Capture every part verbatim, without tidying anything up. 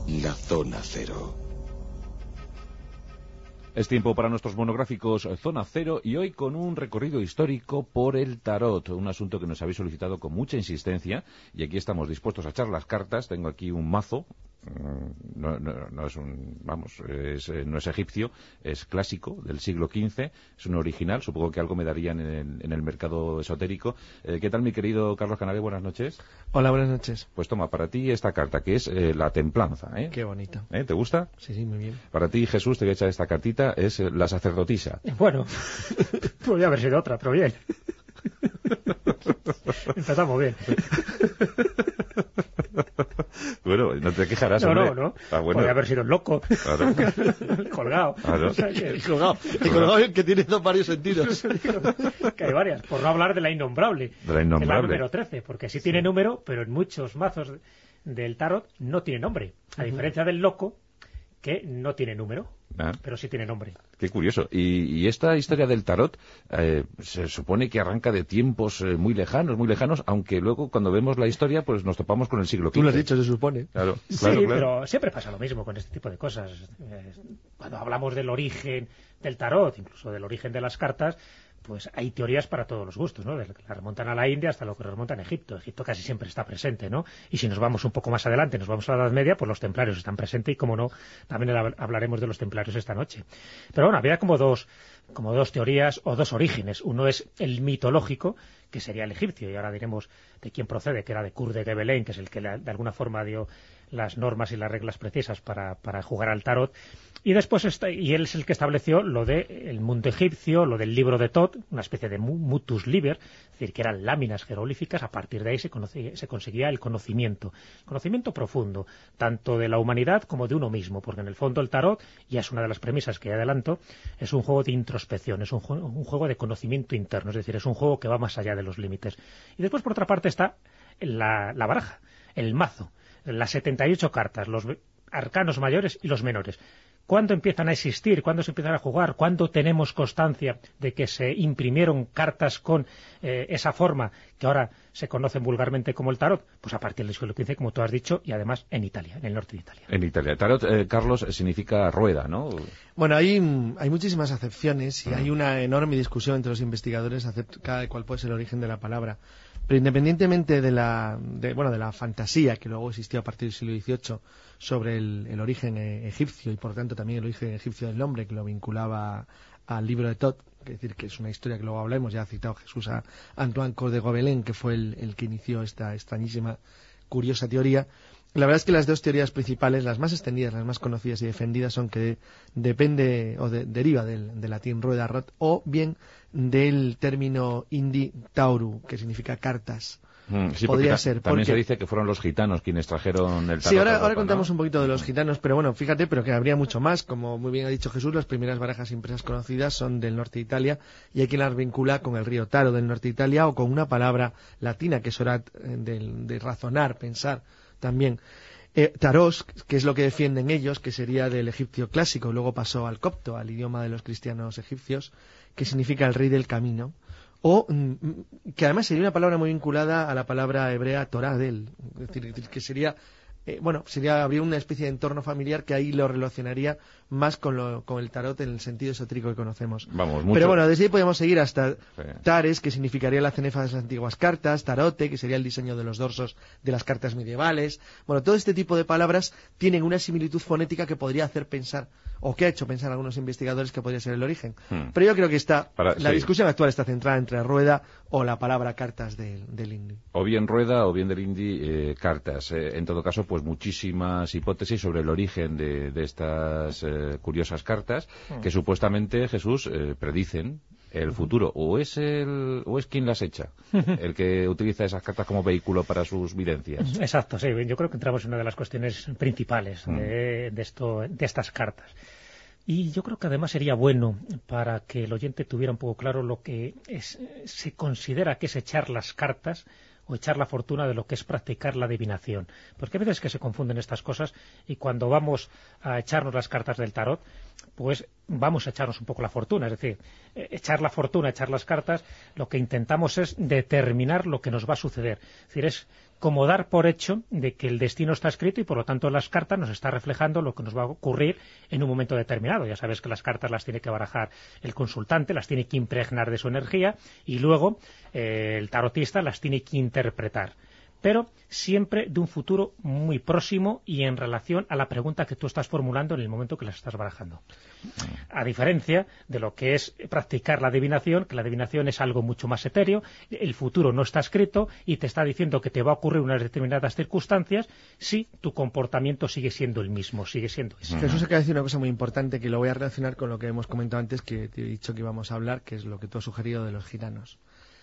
La Zona Cero. Es tiempo para nuestros monográficos Zona Cero y hoy con un recorrido histórico por el tarot, un asunto que nos habéis solicitado con mucha insistencia y aquí estamos dispuestos a echar las cartas. Tengo aquí un mazo, no, no, no es un, vamos, es, no es egipcio, es clásico del siglo quince, es un original, supongo que algo me darían en el, en el mercado esotérico. Eh, ¿Qué tal, mi querido Carlos Canario? Buenas noches. Hola, buenas noches. Pues toma, para ti esta carta, que es eh, la templanza, ¿eh? Qué bonita. ¿Eh? ¿Te gusta? Sí, sí, muy bien. Para ti, Jesús, te voy a echar esta cartita, es eh, la sacerdotisa. Bueno, podría haber sido otra, pero bien. Empezamos bien. Bueno, no te quejarás, No, hombre. no, no. Ah, bueno. Podría haber sido el loco. Claro. El colgado. Claro. O sea, que... El colgado. El colgado que tiene dos varios sentidos. Que hay varias. Por no hablar de la innombrable. De la innombrable. La número trece, porque sí, sí tiene número, pero en muchos mazos del tarot no tiene nombre. A diferencia del loco, que no tiene número. Ah, pero sí tiene nombre. qué curioso. Y, y esta historia del tarot eh, se supone que arranca de tiempos eh, muy lejanos, muy lejanos, aunque luego cuando vemos la historia pues nos topamos con el siglo quince. Tú lo has dicho, se supone. Claro, Sí, claro, claro. pero siempre pasa lo mismo con este tipo de cosas. Eh, Cuando hablamos del origen del tarot, incluso del origen de las cartas, pues hay teorías para todos los gustos, ¿no? Desde que la remontan a la India hasta lo que remontan a Egipto. Egipto casi siempre está presente, ¿no? Y si nos vamos un poco más adelante, nos vamos a la Edad Media, pues los templarios están presentes y, como no, también hablaremos de los templarios esta noche. Pero bueno, había como dos, como dos teorías o dos orígenes. Uno es el mitológico, que sería el egipcio, y ahora diremos de quién procede, que era de Kur de Gebelén, que es el que de alguna forma dio las normas y las reglas precisas para, para jugar al tarot. Y después está, y él es el que estableció lo del mundo egipcio, lo del libro de Tot, una especie de mutus liber, es decir, que eran láminas jeroglíficas. A partir de ahí se, conocía, se conseguía el conocimiento, conocimiento profundo, tanto de la humanidad como de uno mismo, porque en el fondo el tarot, ya es una de las premisas que ya adelanto, es un juego de introspección, es un juego, un juego de conocimiento interno, es decir, es un juego que va más allá de los límites. Y después, por otra parte, está la, la baraja, el mazo, las setenta y ocho cartas, los arcanos mayores y los menores. ¿Cuándo empiezan a existir? ¿Cuándo se empiezan a jugar? ¿Cuándo tenemos constancia de que se imprimieron cartas con eh, esa forma que ahora se conocen vulgarmente como el tarot? Pues a partir del siglo quince, como tú has dicho, y además en Italia, en el norte de Italia. En Italia. Tarot, eh, Carlos, significa rueda, ¿no? Bueno, hay, hay muchísimas acepciones y hay una enorme discusión entre los investigadores acerca de cuál puede ser el origen de la palabra. Pero independientemente de la, de, bueno, de la fantasía que luego existió a partir del siglo dieciocho sobre el, el origen eh, egipcio y por tanto también el origen egipcio del nombre, que lo vinculaba al libro de Tot, es decir, que es una historia que luego hablemos, ya ha citado Jesús a Antoine Kur de Gobelin, que fue el, el que inició esta extrañísima, curiosa teoría. La verdad es que las dos teorías principales, las más extendidas, las más conocidas y defendidas, son que de, depende o de, deriva del, del latín rueda rot, o bien del término hindi tauru, que significa cartas. Mm, sí, Podría ser. También porque... se dice que fueron los gitanos quienes trajeron el tarot. Sí, ahora, a Europa, ahora contamos ¿no? un poquito de los gitanos, pero bueno, fíjate, pero que habría mucho más. Como muy bien ha dicho Jesús, las primeras barajas impresas conocidas son del norte de Italia, y hay quien las vincula con el río Taro del norte de Italia o con una palabra latina, que es hora de, de razonar, pensar también. Eh, Taros, que es lo que defienden ellos, que sería del egipcio clásico, luego pasó al copto, al idioma de los cristianos egipcios, que significa el rey del camino, o mm, que además sería una palabra muy vinculada a la palabra hebrea Torah del, es decir, que sería eh, bueno, sería habría una especie de entorno familiar que ahí lo relacionaría más con, lo, con el tarot en el sentido esotérico que conocemos. Vamos, mucho. Pero bueno, desde ahí podemos seguir hasta sí. Tares, que significaría la cenefa de las antiguas cartas, tarote, que sería el diseño de los dorsos de las cartas medievales. Bueno, todo este tipo de palabras tienen una similitud fonética que podría hacer pensar, o que ha hecho pensar a algunos investigadores que podría ser el origen. Hmm. Pero yo creo que está Para, la sí. discusión actual está centrada entre rueda o la palabra cartas del, del hindi. O bien rueda o bien del hindi eh, cartas. Eh, en todo caso, pues muchísimas hipótesis sobre el origen de, de estas eh, curiosas cartas hmm. que supuestamente, Jesús, eh, predicen el futuro. O es el o es quien las echa, el que utiliza esas cartas como vehículo para sus videncias. Exacto, sí. Yo creo que entramos en una de las cuestiones principales hmm. de, de, esto, de estas cartas. Y yo creo que además sería bueno para que el oyente tuviera un poco claro lo que es, se considera que es echar las cartas o echar la fortuna de lo que es practicar la adivinación. Porque hay veces que se confunden estas cosas y cuando vamos a echarnos las cartas del tarot, pues vamos a echarnos un poco la fortuna, es decir, echar la fortuna, echar las cartas, lo que intentamos es determinar lo que nos va a suceder. Es decir, es como dar por hecho de que el destino está escrito y por lo tanto las cartas nos está reflejando lo que nos va a ocurrir en un momento determinado. Ya sabes que las cartas las tiene que barajar el consultante, las tiene que impregnar de su energía y luego eh, el tarotista las tiene que interpretar, pero siempre de un futuro muy próximo y en relación a la pregunta que tú estás formulando en el momento que las estás barajando. A diferencia de lo que es practicar la adivinación, que la adivinación es algo mucho más etéreo, el futuro no está escrito y te está diciendo que te va a ocurrir unas determinadas circunstancias si tu comportamiento sigue siendo el mismo, sigue siendo ese. Jesús acaba de decir una cosa muy importante que lo voy a relacionar con lo que hemos comentado antes, que te he dicho que íbamos a hablar, que es lo que tú has sugerido de los gitanos.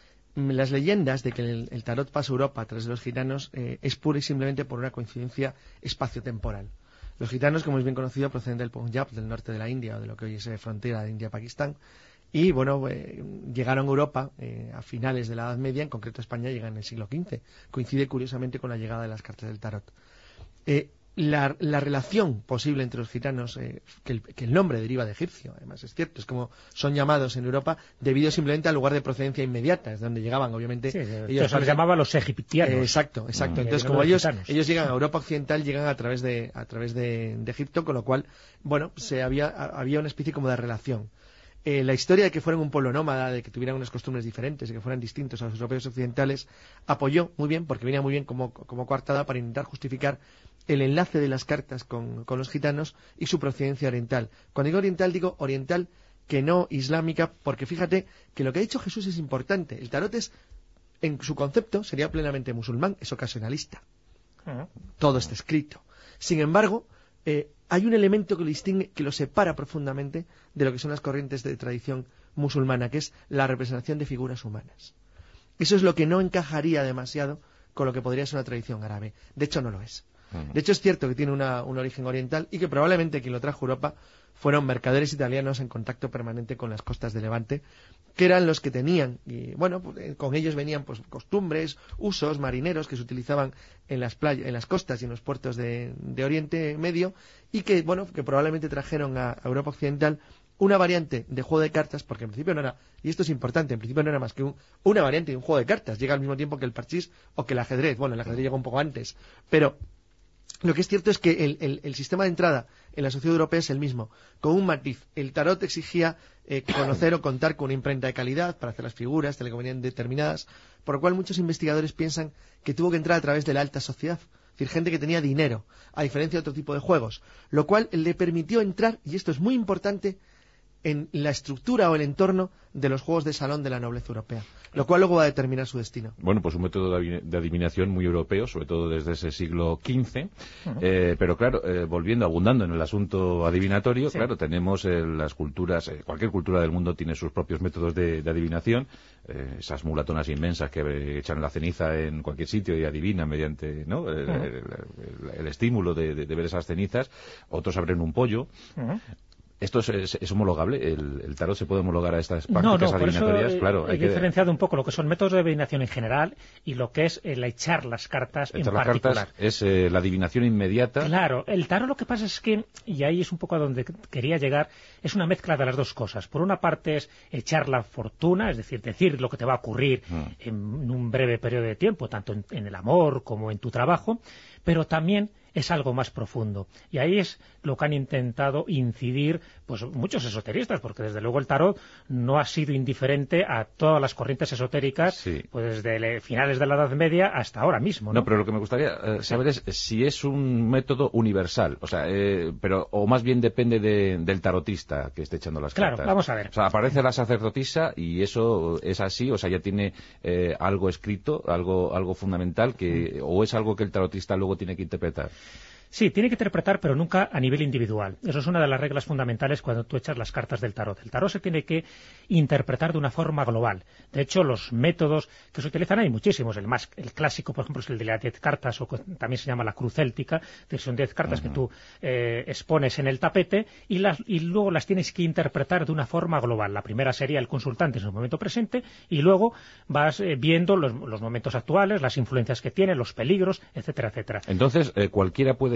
Las leyendas de que el, el tarot pasa a Europa a través de los gitanos eh, es pura y simplemente por una coincidencia espaciotemporal. Los gitanos, como es bien conocido, proceden del Punjab, del norte de la India, o de lo que hoy es eh, frontera de India-Pakistán, y bueno, eh, llegaron a Europa eh, a finales de la Edad Media, en concreto a España llegan en el siglo quince. Coincide curiosamente con la llegada de las cartas del tarot. Eh, La, la relación posible entre los gitanos, eh, que, el, que el nombre deriva de egipcio, además es cierto, es como son llamados en Europa debido simplemente al lugar de procedencia inmediata, es donde llegaban, obviamente. Sí, ellos se les llamaba los egipcianos. Eh, exacto, exacto. Mm. Entonces, como ellos, ellos llegan a Europa Occidental, llegan a través de, a través de, de Egipto, con lo cual, bueno, se había, había una especie como de relación. Eh, la historia de que fueran un pueblo nómada, de que tuvieran unas costumbres diferentes, de que fueran distintos a los europeos occidentales, apoyó muy bien, porque venía muy bien como, como coartada para intentar justificar el enlace de las cartas con, con los gitanos y su procedencia oriental. Cuando digo oriental, digo oriental que no islámica, porque fíjate que lo que ha dicho Jesús es importante. El tarot es, en su concepto, sería plenamente musulmán, es ocasionalista. Uh-huh. Todo está escrito. Sin embargo, eh, hay un elemento que lo distingue, que lo separa profundamente de lo que son las corrientes de tradición musulmana, que es la representación de figuras humanas. Eso es lo que no encajaría demasiado con lo que podría ser una tradición árabe. De hecho, no lo es. De hecho, es cierto que tiene una, un origen oriental y que probablemente quien lo trajo a Europa fueron mercaderes italianos en contacto permanente con las costas de Levante, que eran los que tenían, y bueno, con ellos venían pues costumbres, usos marineros que se utilizaban en las playas, en las costas y en los puertos de, de Oriente Medio, y que, bueno, que probablemente trajeron a, a Europa Occidental una variante de juego de cartas, porque en principio no era, y esto es importante, en principio no era más que un, una variante de un juego de cartas, llega al mismo tiempo que el parchís o que el ajedrez. Bueno, el ajedrez llegó un poco antes, pero lo que es cierto es que el, el, el sistema de entrada en la sociedad europea es el mismo, con un matiz. El tarot exigía eh, conocer o contar con una imprenta de calidad para hacer las figuras, que le convenían determinadas, por lo cual muchos investigadores piensan que tuvo que entrar a través de la alta sociedad, es decir, gente que tenía dinero, a diferencia de otro tipo de juegos, lo cual le permitió entrar, y esto es muy importante, en la estructura o el entorno de los juegos de salón de la nobleza europea, lo cual luego va a determinar su destino. Bueno, pues un método de adivinación muy europeo, sobre todo desde ese siglo quince, uh-huh. eh, pero claro, eh, volviendo, abundando en el asunto adivinatorio, sí. Claro, tenemos eh, las culturas, eh, cualquier cultura del mundo tiene sus propios métodos de, de adivinación, eh, esas mulatonas inmensas que eh, echan la ceniza en cualquier sitio y adivinan mediante, ¿no?, el, uh-huh. el, el, el estímulo de, de, de ver esas cenizas. Otros abren un pollo. Uh-huh. ¿Esto es, es, es homologable? ¿El, ¿El tarot se puede homologar a estas prácticas no, no, adivinatorias? Por eso, claro, he hay que diferenciado un poco lo que son métodos de adivinación en general y lo que es el echar las cartas echar en las particular. Cartas es eh, la adivinación inmediata. Claro, el tarot lo que pasa es que, y ahí es un poco a donde quería llegar, es una mezcla de las dos cosas. Por una parte es echar la fortuna, es decir, decir lo que te va a ocurrir mm. en un breve periodo de tiempo, tanto en, en el amor como en tu trabajo, pero también es algo más profundo. Y ahí es lo que han intentado incidir pues muchos esoteristas, porque desde luego el tarot no ha sido indiferente a todas las corrientes esotéricas, sí. pues desde finales de la Edad Media hasta ahora mismo, ¿no? No, pero lo que me gustaría eh, saber es si es un método universal, o sea, eh, pero o más bien depende de, del tarotista que esté echando las claro, cartas. Claro, vamos a ver. O sea, aparece la sacerdotisa y eso es así, o sea, ya tiene eh, algo escrito, algo algo fundamental, que o es algo que el tarotista luego tiene que interpretar. Sí, tiene que interpretar, pero nunca a nivel individual. Eso es una de las reglas fundamentales cuando tú echas las cartas del tarot. El tarot se tiene que interpretar de una forma global. De hecho, los métodos que se utilizan hay muchísimos. El más el clásico, por ejemplo, es el de las diez cartas, o también se llama la cruz céltica. Son diez cartas uh-huh. que tú eh, expones en el tapete y, las, y luego las tienes que interpretar de una forma global. La primera sería el consultante en su momento presente y luego vas eh, viendo los, los momentos actuales, las influencias que tiene, los peligros, etcétera, etcétera. Entonces, eh, cualquiera puede echar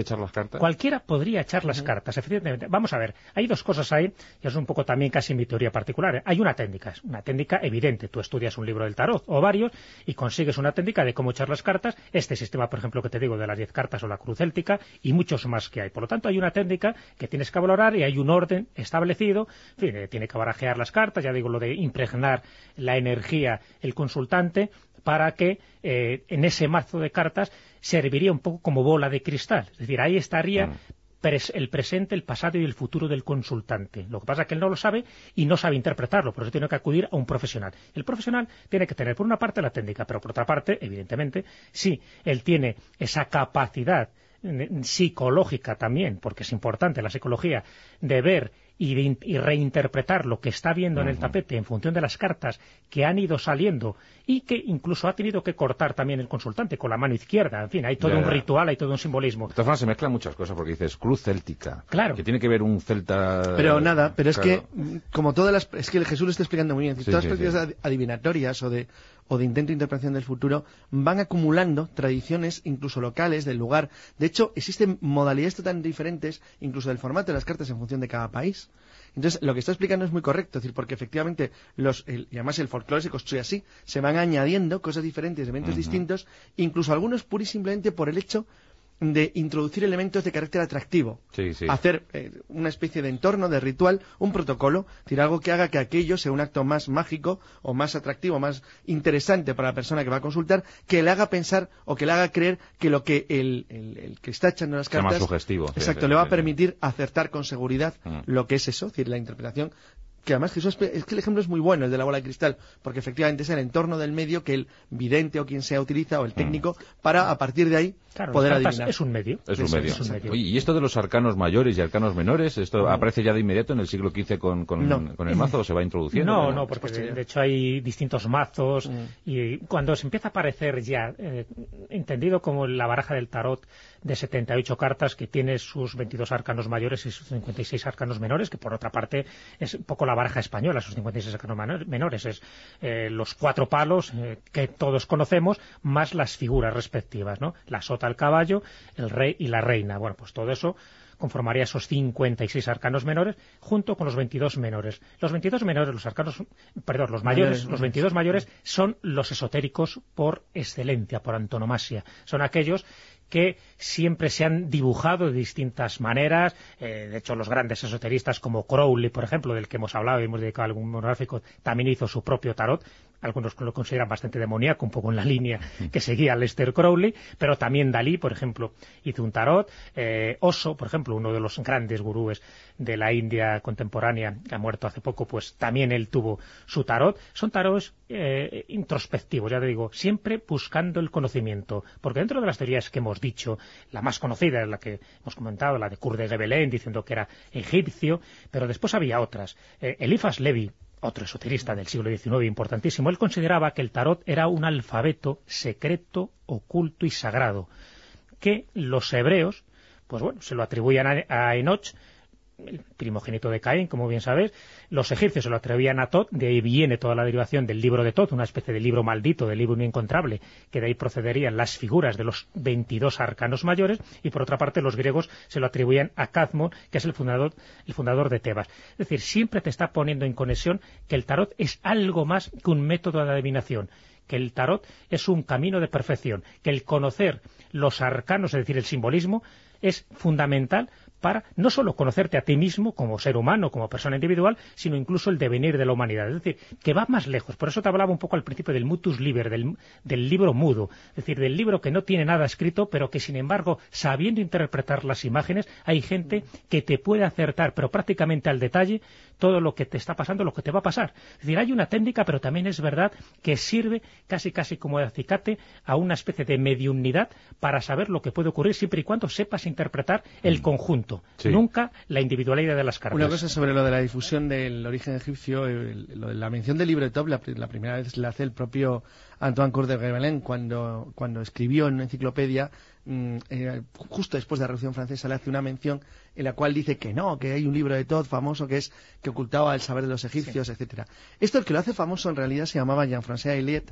echar las cartas? Cualquiera podría echar las uh-huh. cartas, efectivamente. Vamos a ver, hay dos cosas ahí, y es un poco también casi mi teoría particular. ¿eh? Hay una técnica, es una técnica evidente. Tú estudias un libro del tarot o varios y consigues una técnica de cómo echar las cartas, este sistema, por ejemplo, que te digo de las diez cartas o la cruz céltica, y muchos más que hay. Por lo tanto, hay una técnica que tienes que valorar y hay un orden establecido. En fin, eh, tiene que barajear las cartas, ya digo, lo de impregnar la energía el consultante, para que eh, en ese mazo de cartas serviría un poco como bola de cristal. Es decir, ahí estaría mm. pres el presente, el pasado y el futuro del consultante. Lo que pasa es que él no lo sabe y no sabe interpretarlo, por eso tiene que acudir a un profesional. El profesional tiene que tener, por una parte, la técnica, pero por otra parte, evidentemente, sí, él tiene esa capacidad psicológica también, porque es importante la psicología, de ver y, de, y reinterpretar lo que está viendo uh-huh. en el tapete en función de las cartas que han ido saliendo y que incluso ha tenido que cortar también el consultante con la mano izquierda. En fin, hay todo yeah. un ritual, hay todo un simbolismo. De todas formas se mezclan muchas cosas, porque dices cruz céltica, claro, que tiene que ver un celta... Pero nada, pero claro. es que, como todas las... Es que Jesús lo está explicando muy bien. Sí, todas las sí, prácticas sí. adivinatorias o de, o de intento de interpretación del futuro van acumulando tradiciones, incluso locales, del lugar. De hecho, existen modalidades tan diferentes, incluso del formato de las cartas en función de cada país. Entonces, lo que está explicando es muy correcto, es decir, porque efectivamente, los el, y además el folclore se construye así, se van añadiendo cosas diferentes, eventos uh-huh. distintos, incluso algunos pura y simplemente por el hecho de introducir elementos de carácter atractivo, sí, sí. hacer eh, una especie de entorno, de ritual, un protocolo, es decir, algo que haga que aquello sea un acto más mágico o más atractivo, más interesante para la persona que va a consultar, que le haga pensar o que le haga creer que lo que el, el, el que está echando las cartas... Sea más sugestivo. Exacto, sí, le va sí, a permitir sí. acertar con seguridad mm. lo que es eso, es decir, la interpretación... Que además Jesús, es que el ejemplo es muy bueno, el de la bola de cristal, porque efectivamente es el entorno del medio que el vidente o quien sea utiliza, o el técnico, mm. para a partir de ahí claro, poder adivinar. Es un medio. Es un es, medio. Es un medio. Oye, ¿y esto de los arcanos mayores y arcanos menores, esto no. aparece ya de inmediato en el siglo quince con, con, no. con el mazo o se va introduciendo? No, no, porque de, de hecho hay distintos mazos mm. y cuando se empieza a aparecer ya, eh, entendido como la baraja del tarot de setenta y ocho cartas que tiene sus veintidós arcanos mayores y sus cincuenta y seis arcanos menores, que por otra parte es un poco la baraja española, sus cincuenta y seis arcanos menores, es eh, los cuatro palos eh, que todos conocemos, más las figuras respectivas, ¿no? La sota, el caballo, el rey y la reina. Bueno, pues todo eso conformaría esos cincuenta y seis arcanos menores junto con los veintidós menores. Los veintidós menores, los arcanos, perdón, los mayores, los veintidós mayores son los esotéricos por excelencia, por antonomasia. Son aquellos que siempre se han dibujado de distintas maneras, eh, de hecho los grandes esoteristas como Crowley, por ejemplo, del que hemos hablado y hemos dedicado algún monográfico, también hizo su propio tarot. Algunos lo consideran bastante demoníaco, un poco en la línea que seguía Aleister Crowley, pero también Dalí, por ejemplo, hizo un tarot. Eh, Osho, por ejemplo, uno de los grandes gurúes de la India contemporánea, que ha muerto hace poco, pues también él tuvo su tarot. Son tarots eh, introspectivos, ya te digo, siempre buscando el conocimiento, porque dentro de las teorías que hemos dicho, la más conocida es la que hemos comentado, la de Kurt de Gebelén, diciendo que era egipcio, pero después había otras. Eh, Eliphas Levi, otro esoterista del siglo diecinueve importantísimo, él consideraba que el tarot era un alfabeto secreto, oculto y sagrado, que los hebreos, pues bueno, se lo atribuían a, a Enoch, el primogénito de Caín, como bien sabéis. Los egipcios se lo atribuían a Tot, de ahí viene toda la derivación del libro de Tot, una especie de libro maldito, de libro inencontrable, que de ahí procederían las figuras de los veintidós arcanos mayores, y por otra parte los griegos se lo atribuían a Cadmo, que es el fundador, el fundador de Tebas. Es decir, siempre te está poniendo en conexión que el tarot es algo más que un método de adivinación, que el tarot es un camino de perfección, que el conocer los arcanos, es decir, el simbolismo, es fundamental para no solo conocerte a ti mismo como ser humano, como persona individual, sino incluso el devenir de la humanidad. Es decir, que va más lejos. Por eso te hablaba un poco al principio del mutus liber, del, del libro mudo. Es decir, del libro que no tiene nada escrito, pero que sin embargo, sabiendo interpretar las imágenes, hay gente que te puede acertar, pero prácticamente al detalle, todo lo que te está pasando, lo que te va a pasar. Es decir, hay una técnica, pero también es verdad que sirve casi casi como de acicate a una especie de mediunidad para saber lo que puede ocurrir siempre y cuando sepas interpretar el conjunto. Sí. Nunca la individualidad de las cartas. Una cosa sobre lo de la difusión del origen egipcio, el, lo de la mención del libro de Top, la, la primera vez la hace el propio Antoine Coeur de Gebelén cuando, cuando escribió en una enciclopedia, mmm, eh, justo después de la Revolución Francesa, le hace una mención en la cual dice que no, que hay un libro de Tot famoso que es que ocultaba el saber de los egipcios, sí. etcétera. Esto, el que lo hace famoso en realidad se llamaba Jean-François Eliot,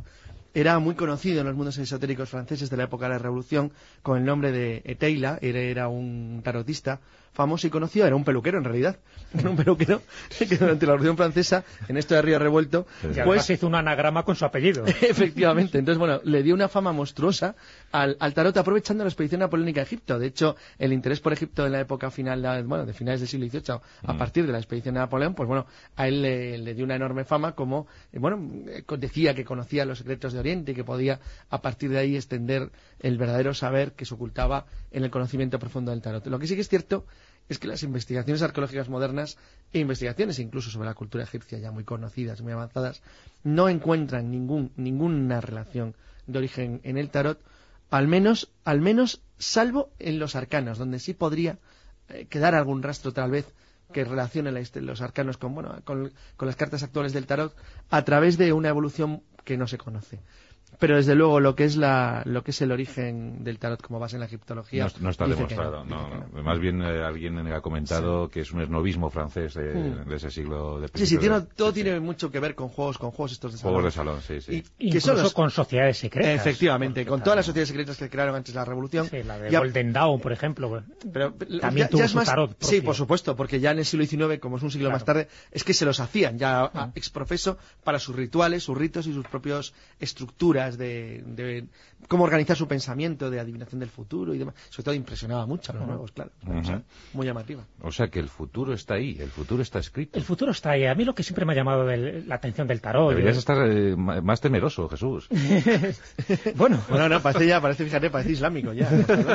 era muy conocido en los mundos esotéricos franceses de la época de la Revolución con el nombre de Eteila. Era, era un tarotista famoso y conocido, era un peluquero en realidad, era un peluquero que durante la Revolución Francesa, en esto de Río Revuelto, y pues hizo un anagrama con su apellido. Efectivamente, entonces bueno, le dio una fama monstruosa al, al tarot aprovechando la expedición napoleónica a Egipto. De hecho, el interés por Egipto en la época final, bueno, de finales del siglo dieciocho, a mm. partir de la expedición de Napoleón, pues bueno, a él le, le dio una enorme fama como, eh, bueno, decía que conocía los secretos de Oriente y que podía a partir de ahí extender el verdadero saber que se ocultaba en el conocimiento profundo del tarot. Lo que sí que es cierto es que las investigaciones arqueológicas modernas e investigaciones incluso sobre la cultura egipcia ya muy conocidas, muy avanzadas, no encuentran ningún, ninguna relación de origen en el tarot, al menos, al menos salvo en los arcanos, donde sí podría eh, quedar algún rastro tal vez que relacione la, los arcanos con, bueno, con, con las cartas actuales del tarot a través de una evolución que no se conoce. Pero desde luego lo que es la lo que es el origen del tarot como base en la egiptología no, no está demostrado, no, no, no. Más bien eh, alguien ha comentado sí. que es un esnovismo francés de, mm. de ese siglo de sí sí tiene, de, todo sí, tiene sí. mucho que ver con juegos con juegos estos de salón juegos de salón sí sí y, y que son los... con sociedades secretas efectivamente con todas las sociedades secretas que crearon antes de la revolución sí, la de ya... Golden Dawn por ejemplo pero también ya, tuvo ya es su más... tarot propio. Sí, por supuesto, porque ya en el siglo diecinueve, como es un siglo claro. más tarde, es que se los hacían ya uh-huh. exprofeso para sus rituales, sus ritos y sus propias estructuras de, de cómo organizar su pensamiento, de adivinación del futuro y demás. Sobre todo impresionaba mucho a los nuevos, claro. Uh-huh. O sea, muy llamativa. O sea que el futuro está ahí, el futuro está escrito. El futuro está ahí. A mí lo que siempre me ha llamado de la atención del tarot... Deberías de... estar eh, más temeroso, Jesús. bueno, bueno, no, parece ya, parece, fíjate, parece islámico ya.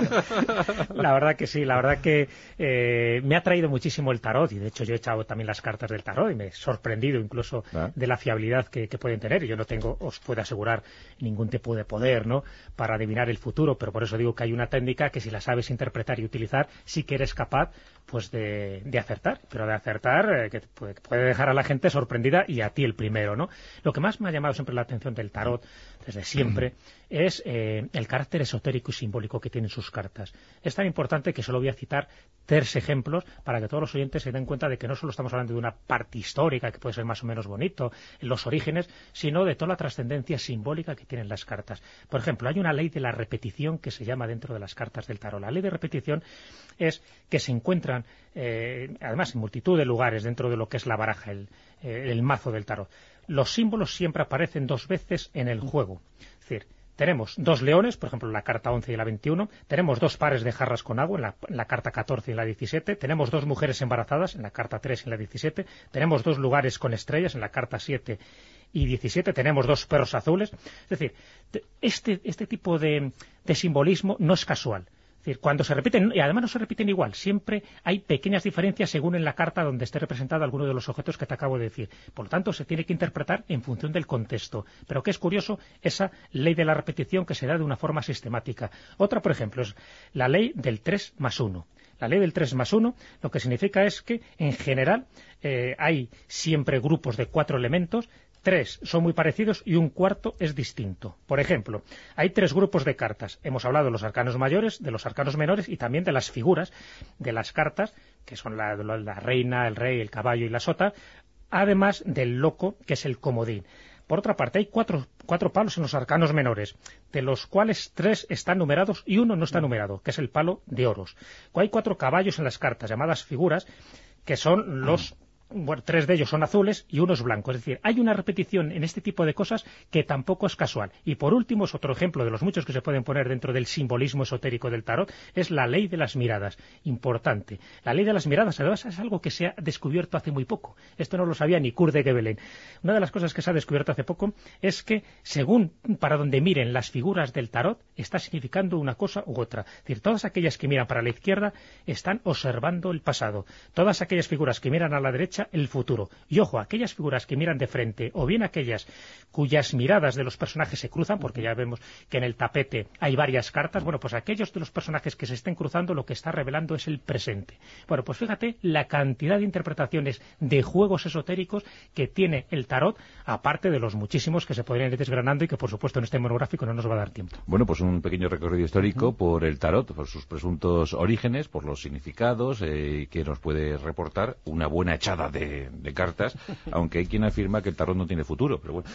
La verdad que sí, la verdad que eh, me ha traído muchísimo el tarot y de hecho yo he echado también las cartas del tarot y me he sorprendido incluso ¿Ah? de la fiabilidad que, que pueden tener. Y yo no tengo, os puedo asegurar, ningún tipo de poder, ¿no?, para adivinar el futuro, pero por eso digo que hay una técnica que si la sabes interpretar y utilizar, sí que eres capaz pues de, de acertar, pero de acertar eh, que puede, puede dejar a la gente sorprendida y a ti el primero, ¿no? Lo que más me ha llamado siempre la atención del tarot, desde siempre, es eh, el carácter esotérico y simbólico que tienen sus cartas. Es tan importante que solo voy a citar tres ejemplos para que todos los oyentes se den cuenta de que no solo estamos hablando de una parte histórica que puede ser más o menos bonito, los orígenes, sino de toda la trascendencia simbólica que tienen las cartas. Por ejemplo, hay una ley de la repetición que se llama dentro de las cartas del tarot. La ley de repetición es que se encuentran, eh, además en multitud de lugares dentro de lo que es la baraja, el, eh, el mazo del tarot. Los símbolos siempre aparecen dos veces en el juego. Es decir, tenemos dos leones, por ejemplo, en la carta once y la veintiuno, tenemos dos pares de jarras con agua, en la, en la carta catorce y en la diecisiete, tenemos dos mujeres embarazadas, en la carta tres y en la diecisiete, tenemos dos lugares con estrellas, en la carta siete y diecisiete, tenemos dos perros azules. Es decir, este, este tipo de, de simbolismo no es casual. Es decir, cuando se repiten, y además no se repiten igual, siempre hay pequeñas diferencias según en la carta donde esté representado alguno de los objetos que te acabo de decir. Por lo tanto, se tiene que interpretar en función del contexto. Pero que es curioso esa ley de la repetición que se da de una forma sistemática. Otra, por ejemplo, es la ley del tres más uno. La ley del tres más uno lo que significa es que, en general, eh, hay siempre grupos de cuatro elementos. Tres son muy parecidos y un cuarto es distinto. Por ejemplo, hay tres grupos de cartas. Hemos hablado de los arcanos mayores, de los arcanos menores y también de las figuras de las cartas, que son la, la, la reina, el rey, el caballo y la sota, además del loco, que es el comodín. Por otra parte, hay cuatro, cuatro palos en los arcanos menores, de los cuales tres están numerados y uno no está numerado, que es el palo de oros. Hay cuatro caballos en las cartas, llamadas figuras, que son los... Bueno, tres de ellos son azules y uno es blanco. Es decir, hay una repetición en este tipo de cosas que tampoco es casual. Y por último, es otro ejemplo de los muchos que se pueden poner dentro del simbolismo esotérico del tarot, es la ley de las miradas. Importante. La ley de las miradas, además, es algo que se ha descubierto hace muy poco. Esto no lo sabía ni Kurt de Gebelen. Una de las cosas que se ha descubierto hace poco es que, según para donde miren las figuras del tarot, está significando una cosa u otra. Es decir, todas aquellas que miran para la izquierda están observando el pasado. Todas aquellas figuras que miran a la derecha, el futuro. Y ojo, aquellas figuras que miran de frente, o bien aquellas cuyas miradas de los personajes se cruzan, porque ya vemos que en el tapete hay varias cartas, bueno, pues aquellos de los personajes que se estén cruzando lo que está revelando es el presente. Bueno, pues fíjate la cantidad de interpretaciones de juegos esotéricos que tiene el tarot, aparte de los muchísimos que se podrían ir desgranando y que por supuesto en este monográfico no nos va a dar tiempo. Bueno, pues un pequeño recorrido histórico uh-huh. por el tarot, por sus presuntos orígenes, por los significados eh, que nos puede reportar una buena echada de, de cartas, aunque hay quien afirma que el tarot no tiene futuro, pero bueno.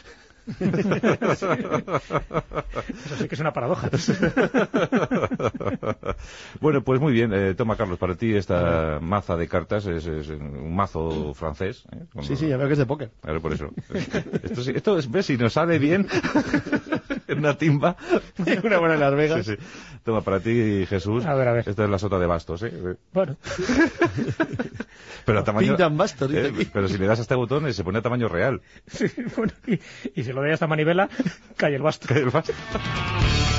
Eso sí que es una paradoja. Bueno, pues muy bien. Eh, toma, Carlos, para ti esta maza de cartas es, es un mazo francés. ¿eh? Con Sí, los... sí, ya veo que es de póker. Claro, por eso. Esto, sí, esto es, ves, si nos sale bien en una timba. Una buena en Las Vegas. Sí, sí. Toma, para ti, Jesús. A ver, a ver. Esta es la sota de bastos, ¿eh? Bueno. Pero a tamaño... Pintan bastos, dice eh, aquí. pero si le das a este botón, eh, se pone a tamaño real. Sí, bueno, y, y si lo doy a esta manivela, cae el basto. Cae el basto.